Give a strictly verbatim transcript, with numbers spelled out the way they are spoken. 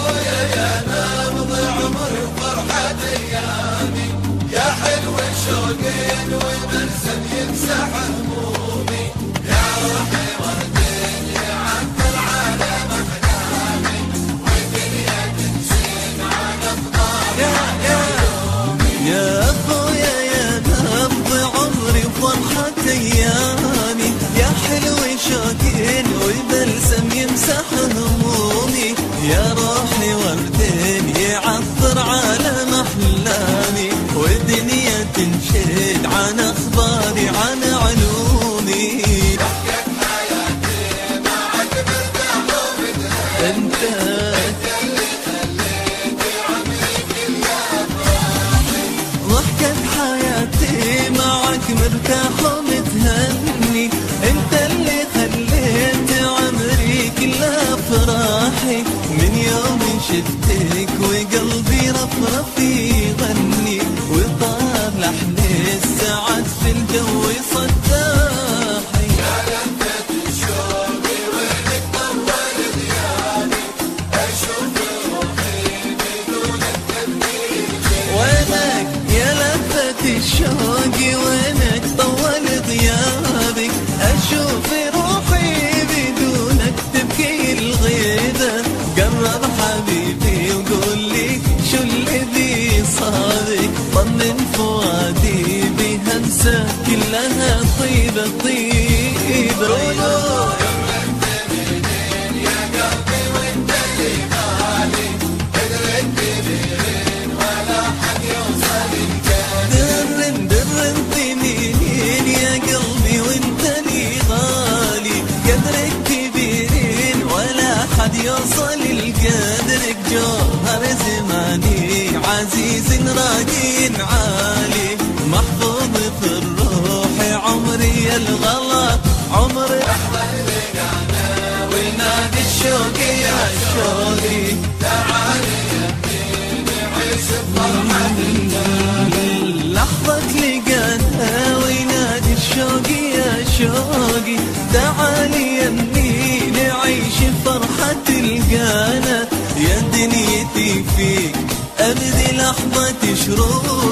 ابويا يا نبض عمري وفرحة ايامي، يا حلو الشوقين وبلسم يمسح همومي، يا روحي وردين يعطر عالم احلامي، والدنيا تنسين عن اخباري عيوني. يا ابويا يا نبض عمري وفرحة ايامي، يا حلو شوقين وبلسم يمسح همومي، يا روحي وردين يعطر عالم احلامي، والدنيا تنشد عن اخباري عن علومي. ضحكة حياتي معك مرتاح ومتهني، انت انت اللي خليتي عمري كله افراحي. ضحكة حياتي معك مرتاح ومتهني، انت اللي خليت عمري كله افراحي، من يوم شفتك وقلبي رفرف يغني، وطار لحن السعد في الجو صداحي. يا لذة شوقي وينك طول غيابي، اشوف روحي بدونك تبكي. وينك يا لذة الشوق وينك طول غيابك، اشوف روحي بدونك تبكي الغيبة. قرب حبيبي وقول لي شو الذي صابك، طمن فؤادي بهمسة كلها طيبة طيبة. يا قلبي وانت اللي بالي، قدرت تبين ولا حد يوصل الكلام. درن درن ثمينين يا قلبي وانت لي غالي، قدرك كبيرين ولا حد يوصل لقدرك، جوهر زماني عزيز راقي عالي، محفوظ في الروح عمري الغلا عمري. لحظة لقانا ونادي الشوق يا شوقي، تعالي يمين نعيش بفرحة الجاني. لحظة لقانا وينادي الشوق يا شوقي، تعالي يمي نعيش فرحة القانا، يا دنيتي فيك أبدي لحظة شروق.